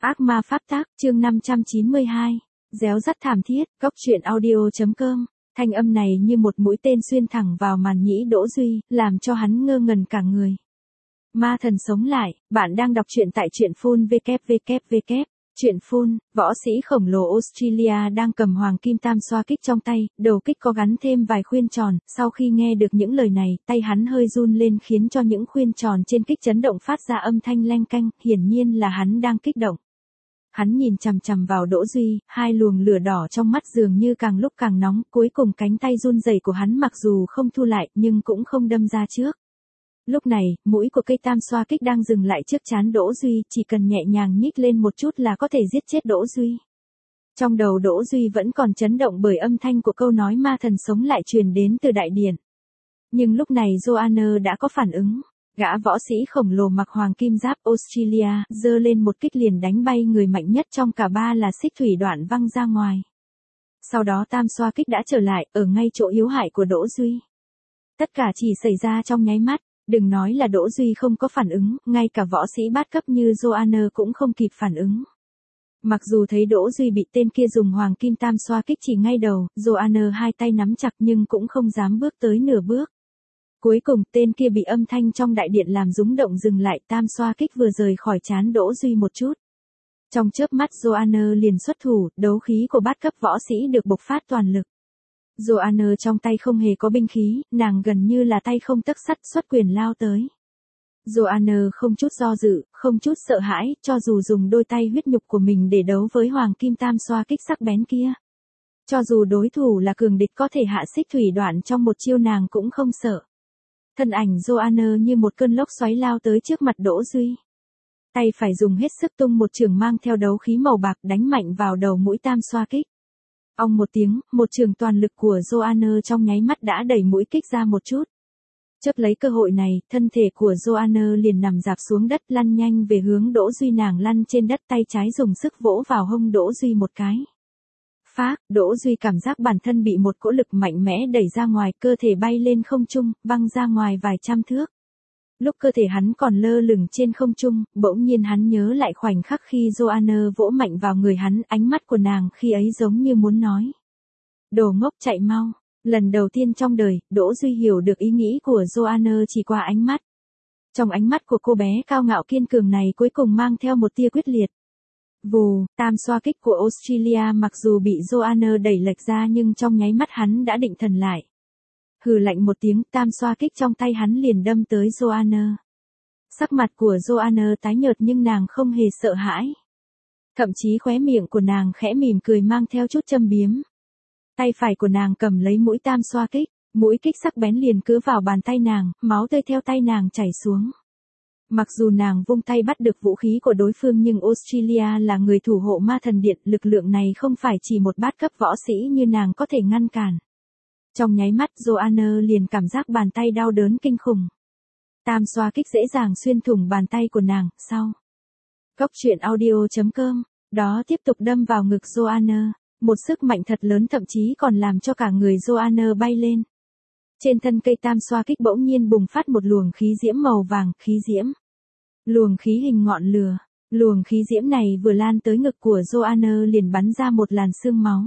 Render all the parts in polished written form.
Ác ma pháp tác, chương 592. Réo rắt thảm thiết, Cóc truyện audio.com. Thanh âm này như một mũi tên xuyên thẳng vào màn nhĩ Đỗ Duy, làm cho hắn ngơ ngẩn cả người. Ma thần sống lại, bạn đang đọc truyện tại truyện phun www. Truyện phun, võ sĩ khổng lồ Australia đang cầm hoàng kim tam xoa kích trong tay, đầu kích có gắn thêm vài khuyên tròn, sau khi nghe được những lời này, tay hắn hơi run lên khiến cho những khuyên tròn trên kích chấn động phát ra âm thanh leng keng, hiển nhiên là hắn đang kích động. Hắn nhìn chằm chằm vào Đỗ Duy, hai luồng lửa đỏ trong mắt dường như càng lúc càng nóng, cuối cùng cánh tay run rẩy của hắn mặc dù không thu lại nhưng cũng không đâm ra trước. Lúc này, mũi của cây tam xoa kích đang dừng lại trước trán Đỗ Duy, chỉ cần nhẹ nhàng nhích lên một chút là có thể giết chết Đỗ Duy. Trong đầu Đỗ Duy vẫn còn chấn động bởi âm thanh của câu nói ma thần sống lại truyền đến từ đại điện. Nhưng lúc này Joanna đã có phản ứng. Gã võ sĩ khổng lồ mặc hoàng kim giáp Australia, giơ lên một kích liền đánh bay người mạnh nhất trong cả ba là xích thủy đoạn văng ra ngoài. Sau đó tam xoa kích đã trở lại, ở ngay chỗ yếu hại của Đỗ Duy. Tất cả chỉ xảy ra trong nháy mắt, đừng nói là Đỗ Duy không có phản ứng, ngay cả võ sĩ bát cấp như Joanna cũng không kịp phản ứng. Mặc dù thấy Đỗ Duy bị tên kia dùng hoàng kim tam xoa kích chỉ ngay đầu, Joanna hai tay nắm chặt nhưng cũng không dám bước tới nửa bước. Cuối cùng tên kia bị âm thanh trong đại điện làm rúng động dừng lại, tam xoa kích vừa rời khỏi trán Đỗ Duy một chút. Trong chớp mắt Joanna liền xuất thủ, đấu khí của bát cấp võ sĩ được bộc phát toàn lực. Joanna trong tay không hề có binh khí, nàng gần như là tay không tấc sắt xuất quyền lao tới. Joanna không chút do dự, không chút sợ hãi, cho dù dùng đôi tay huyết nhục của mình để đấu với hoàng kim tam xoa kích sắc bén kia. Cho dù đối thủ là cường địch có thể hạ xích thủy đoạn trong một chiêu nàng cũng không sợ. Thân ảnh Joanna như một cơn lốc xoáy lao tới trước mặt Đỗ Duy. Tay phải dùng hết sức tung một chưởng mang theo đấu khí màu bạc đánh mạnh vào đầu mũi tam xoa kích. Ong một tiếng, một chưởng toàn lực của Joanna trong nháy mắt đã đẩy mũi kích ra một chút. Chớp lấy cơ hội này, thân thể của Joanna liền nằm rạp xuống đất lăn nhanh về hướng Đỗ Duy, nàng lăn trên đất tay trái dùng sức vỗ vào hông Đỗ Duy một cái. Phác, Đỗ Duy cảm giác bản thân bị một cỗ lực mạnh mẽ đẩy ra ngoài, cơ thể bay lên không trung, văng ra ngoài vài trăm thước. Lúc cơ thể hắn còn lơ lửng trên không trung, bỗng nhiên hắn nhớ lại khoảnh khắc khi Joanna vỗ mạnh vào người hắn, ánh mắt của nàng khi ấy giống như muốn nói. Đồ ngốc chạy mau. Lần đầu tiên trong đời, Đỗ Duy hiểu được ý nghĩ của Joanna chỉ qua ánh mắt. Trong ánh mắt của cô bé cao ngạo kiên cường này cuối cùng mang theo một tia quyết liệt. Vù, tam xoa kích của Australia mặc dù bị Joanna đẩy lệch ra nhưng trong nháy mắt hắn đã định thần lại. Hừ lạnh một tiếng, tam xoa kích trong tay hắn liền đâm tới Joanna. Sắc mặt của Joanna tái nhợt nhưng nàng không hề sợ hãi. Thậm chí khóe miệng của nàng khẽ mỉm cười mang theo chút châm biếm. Tay phải của nàng cầm lấy mũi tam xoa kích, mũi kích sắc bén liền cứ vào bàn tay nàng, máu tươi theo tay nàng chảy xuống. Mặc dù nàng vung tay bắt được vũ khí của đối phương nhưng Australia là người thủ hộ ma thần điện, lực lượng này không phải chỉ một bát cấp võ sĩ như nàng có thể ngăn cản. Trong nháy mắt Joanna liền cảm giác bàn tay đau đớn kinh khủng. Tam xoa kích dễ dàng xuyên thủng bàn tay của nàng, sau. Cóc truyện audio.com, đó tiếp tục đâm vào ngực Joanna, một sức mạnh thật lớn thậm chí còn làm cho cả người Joanna bay lên. Trên thân cây tam xoa kích bỗng nhiên bùng phát một luồng khí diễm màu vàng, khí diễm. Luồng khí hình ngọn lửa, luồng khí diễm này vừa lan tới ngực của Joanna liền bắn ra một làn sương máu.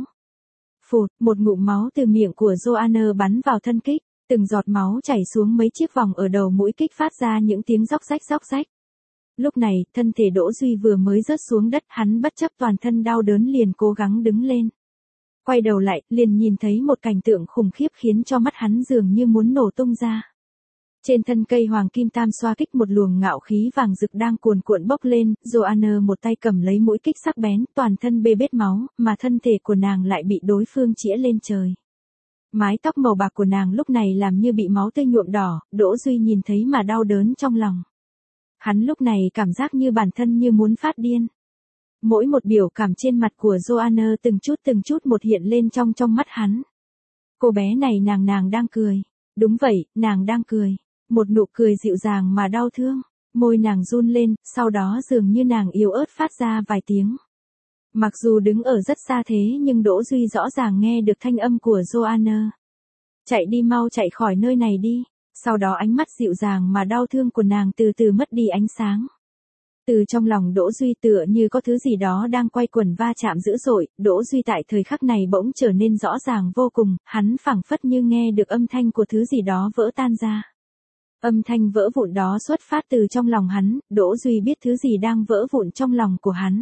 Phụt, một ngụm máu từ miệng của Joanna bắn vào thân kích, từng giọt máu chảy xuống mấy chiếc vòng ở đầu mũi kích phát ra những tiếng róc rách. Lúc này, thân thể Đỗ Duy vừa mới rớt xuống đất, hắn bất chấp toàn thân đau đớn liền cố gắng đứng lên. Quay đầu lại, liền nhìn thấy một cảnh tượng khủng khiếp khiến cho mắt hắn dường như muốn nổ tung ra. Trên thân cây hoàng kim tam xoa kích một luồng ngạo khí vàng rực đang cuồn cuộn bốc lên, Joanna một tay cầm lấy mũi kích sắc bén, toàn thân bê bết máu, mà thân thể của nàng lại bị đối phương chĩa lên trời. Mái tóc màu bạc của nàng lúc này làm như bị máu tươi nhuộm đỏ, Đỗ Duy nhìn thấy mà đau đớn trong lòng. Hắn lúc này cảm giác như bản thân như muốn phát điên. Mỗi một biểu cảm trên mặt của Joanna từng chút một hiện lên trong mắt hắn. Cô bé này nàng đang cười. Đúng vậy, nàng đang cười. Một nụ cười dịu dàng mà đau thương. Môi nàng run lên, sau đó dường như nàng yếu ớt phát ra vài tiếng. Mặc dù đứng ở rất xa thế nhưng Đỗ Duy rõ ràng nghe được thanh âm của Joanna. Chạy đi mau, chạy khỏi nơi này đi. Sau đó ánh mắt dịu dàng mà đau thương của nàng từ từ mất đi ánh sáng. Từ trong lòng Đỗ Duy tựa như có thứ gì đó đang quay quần va chạm dữ dội, Đỗ Duy tại thời khắc này bỗng trở nên rõ ràng vô cùng, hắn phảng phất như nghe được âm thanh của thứ gì đó vỡ tan ra. Âm thanh vỡ vụn đó xuất phát từ trong lòng hắn, Đỗ Duy biết thứ gì đang vỡ vụn trong lòng của hắn.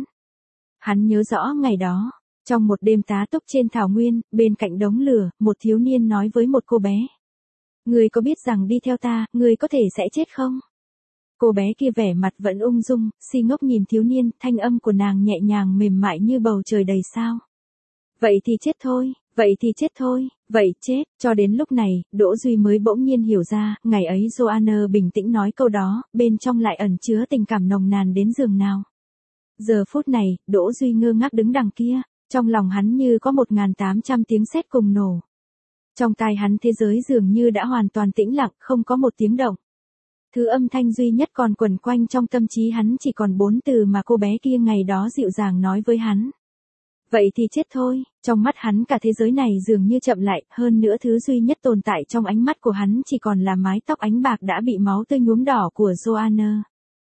Hắn nhớ rõ ngày đó, trong một đêm tá túc trên thảo nguyên, bên cạnh đống lửa, một thiếu niên nói với một cô bé. Ngươi có biết rằng đi theo ta, ngươi có thể sẽ chết không? Cô bé kia vẻ mặt vẫn ung dung, si ngốc nhìn thiếu niên, thanh âm của nàng nhẹ nhàng mềm mại như bầu trời đầy sao. Vậy thì chết thôi, vậy thì chết thôi, vậy chết. Cho đến lúc này, Đỗ Duy mới bỗng nhiên hiểu ra, ngày ấy Joanna bình tĩnh nói câu đó, bên trong lại ẩn chứa tình cảm nồng nàn đến giường nào. Giờ phút này, Đỗ Duy ngơ ngác đứng đằng kia, trong lòng hắn như có 1.800 tiếng sét cùng nổ. Trong tai hắn thế giới dường như đã hoàn toàn tĩnh lặng, không có một tiếng động. Thứ âm thanh duy nhất còn quẩn quanh trong tâm trí hắn chỉ còn 4 từ mà cô bé kia ngày đó dịu dàng nói với hắn. Vậy thì chết thôi, trong mắt hắn cả thế giới này dường như chậm lại, hơn nữa thứ duy nhất tồn tại trong ánh mắt của hắn chỉ còn là mái tóc ánh bạc đã bị máu tươi nhuốm đỏ của Joanna.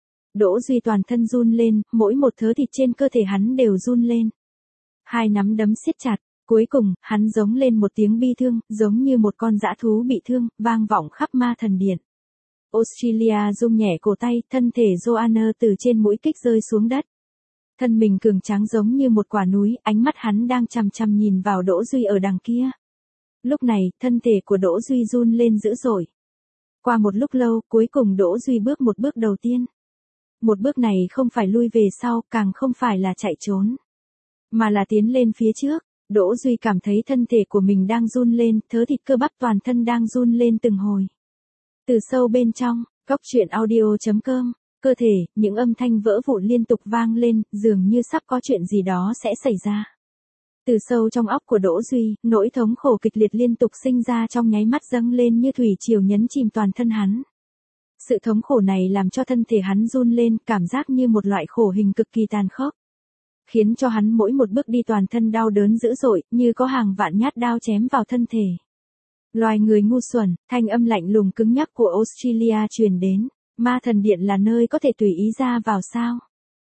Đỗ Duy toàn thân run lên, mỗi một thớ thịt trên cơ thể hắn đều run lên. Hai nắm đấm siết chặt, cuối cùng, hắn giống lên một tiếng bi thương, giống như một con dã thú bị thương, vang vọng khắp ma thần điện. Australia rung nhẹ cổ tay, thân thể Joanna từ trên mũi kích rơi xuống đất. Thân mình cường tráng giống như một quả núi, ánh mắt hắn đang chằm chằm nhìn vào Đỗ Duy ở đằng kia. Lúc này, thân thể của Đỗ Duy run lên dữ dội. Qua một lúc lâu, cuối cùng Đỗ Duy bước một bước đầu tiên. Một bước này không phải lui về sau, càng không phải là chạy trốn, mà là tiến lên phía trước. Đỗ Duy cảm thấy thân thể của mình đang run lên, thớ thịt cơ bắp toàn thân đang run lên từng hồi. Từ sâu bên trong, goctruyện.audio.com, cơ thể, những âm thanh vỡ vụn liên tục vang lên, dường như sắp có chuyện gì đó sẽ xảy ra. Từ sâu trong óc của Đỗ Duy, nỗi thống khổ kịch liệt liên tục sinh ra trong nháy mắt dâng lên như thủy triều nhấn chìm toàn thân hắn. Sự thống khổ này làm cho thân thể hắn run lên, cảm giác như một loại khổ hình cực kỳ tàn khốc. Khiến cho hắn mỗi một bước đi toàn thân đau đớn dữ dội, như có hàng vạn nhát đao chém vào thân thể. Loài người ngu xuẩn, thanh âm lạnh lùng cứng nhắc của Australia truyền đến. Ma thần điện là nơi có thể tùy ý ra vào sao?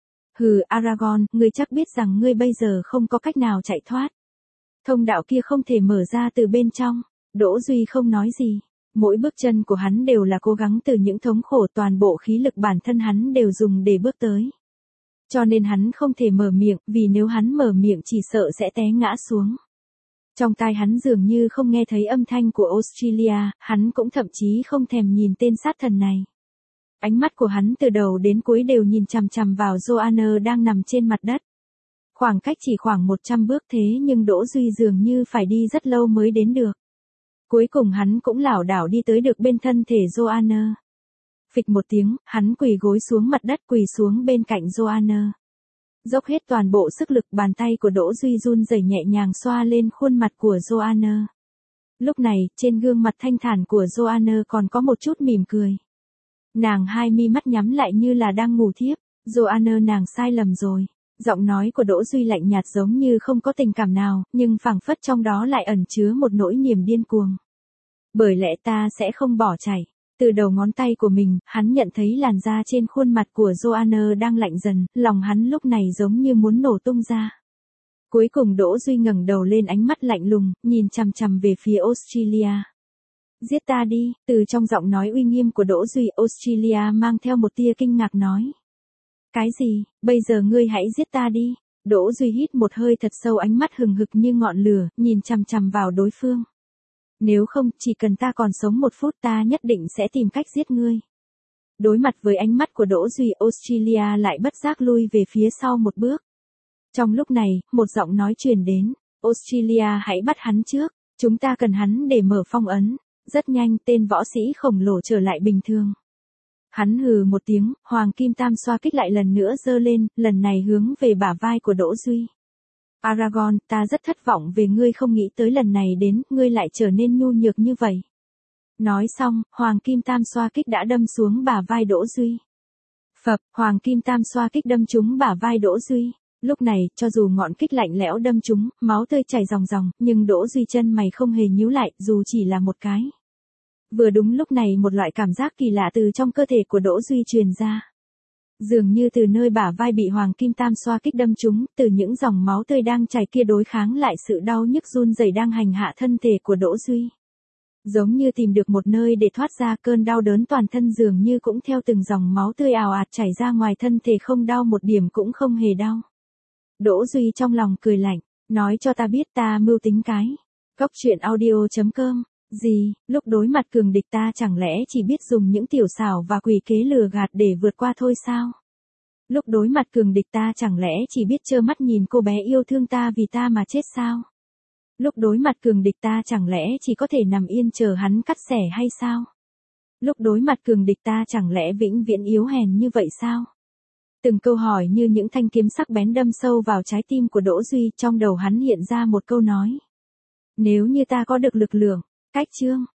Hừ, Aragorn, ngươi chắc biết rằng ngươi bây giờ không có cách nào chạy thoát. Thông đạo kia không thể mở ra từ bên trong. Đỗ Duy không nói gì. Mỗi bước chân của hắn đều là cố gắng từ những thống khổ, toàn bộ khí lực bản thân hắn đều dùng để bước tới. Cho nên hắn không thể mở miệng, vì nếu hắn mở miệng chỉ sợ sẽ té ngã xuống. Trong tai hắn dường như không nghe thấy âm thanh của Australia, hắn cũng thậm chí không thèm nhìn tên sát thần này. Ánh mắt của hắn từ đầu đến cuối đều nhìn chằm chằm vào Joanna đang nằm trên mặt đất. Khoảng cách chỉ khoảng 100 bước thế nhưng Đỗ Duy dường như phải đi rất lâu mới đến được. Cuối cùng hắn cũng lảo đảo đi tới được bên thân thể Joanna. Phịch một tiếng, hắn quỳ gối xuống mặt đất, quỳ xuống bên cạnh Joanna. Dốc hết toàn bộ sức lực, bàn tay của Đỗ Duy run rẩy nhẹ nhàng xoa lên khuôn mặt của Joanna. Lúc này, trên gương mặt thanh thản của Joanna còn có một chút mỉm cười. Nàng hai mi mắt nhắm lại như là đang ngủ thiếp. Joanna, nàng sai lầm rồi. Giọng nói của Đỗ Duy lạnh nhạt giống như không có tình cảm nào, nhưng phảng phất trong đó lại ẩn chứa một nỗi niềm điên cuồng. Bởi lẽ ta sẽ không bỏ chạy. Từ đầu ngón tay của mình, hắn nhận thấy làn da trên khuôn mặt của Joanna đang lạnh dần, lòng hắn lúc này giống như muốn nổ tung ra. Cuối cùng Đỗ Duy ngẩng đầu lên, ánh mắt lạnh lùng, nhìn chằm chằm về phía Australia. Giết ta đi, từ trong giọng nói uy nghiêm của Đỗ Duy, Australia mang theo một tia kinh ngạc nói. Cái gì, bây giờ ngươi hãy giết ta đi. Đỗ Duy hít một hơi thật sâu, ánh mắt hừng hực như ngọn lửa, nhìn chằm chằm vào đối phương. Nếu không, chỉ cần ta còn sống 1 phút ta nhất định sẽ tìm cách giết ngươi. Đối mặt với ánh mắt của Đỗ Duy, Australia lại bất giác lui về phía sau một bước. Trong lúc này, một giọng nói truyền đến. Australia, hãy bắt hắn trước, chúng ta cần hắn để mở phong ấn. Rất nhanh, tên võ sĩ khổng lồ trở lại bình thường. Hắn hừ một tiếng, hoàng kim tam xoa kích lại lần nữa giơ lên, lần này hướng về bả vai của Đỗ Duy. Aragorn, ta rất thất vọng về ngươi, không nghĩ tới lần này đến, ngươi lại trở nên nhu nhược như vậy. Nói xong, hoàng kim tam xoa kích đã đâm xuống bả vai Đỗ Duy. Phập, hoàng kim tam xoa kích đâm trúng bả vai Đỗ Duy. Lúc này, cho dù ngọn kích lạnh lẽo đâm trúng, máu tươi chảy ròng ròng, nhưng Đỗ Duy chân mày không hề nhíu lại, dù chỉ là một cái. Vừa đúng lúc này một loại cảm giác kỳ lạ từ trong cơ thể của Đỗ Duy truyền ra. Dường như từ nơi bả vai bị hoàng kim tam xoa kích đâm trúng, từ những dòng máu tươi đang chảy kia đối kháng lại sự đau nhức run rẩy đang hành hạ thân thể của Đỗ Duy. Giống như tìm được một nơi để thoát ra, cơn đau đớn toàn thân dường như cũng theo từng dòng máu tươi ào ạt chảy ra ngoài thân thể, không đau một điểm cũng không hề đau. Đỗ Duy trong lòng cười lạnh, nói cho ta biết ta mưu tính cái. Cốc truyện audio.com. Gì, lúc đối mặt cường địch ta chẳng lẽ chỉ biết dùng những tiểu xảo và quỷ kế lừa gạt để vượt qua thôi sao? Lúc đối mặt cường địch ta chẳng lẽ chỉ biết trơ mắt nhìn cô bé yêu thương ta vì ta mà chết sao? Lúc đối mặt cường địch ta chẳng lẽ chỉ có thể nằm yên chờ hắn cắt xẻ hay sao? Lúc đối mặt cường địch ta chẳng lẽ vĩnh viễn yếu hèn như vậy sao? Từng câu hỏi như những thanh kiếm sắc bén đâm sâu vào trái tim của Đỗ Duy, trong đầu hắn hiện ra một câu nói. Nếu như ta có được lực lượng, cách chương.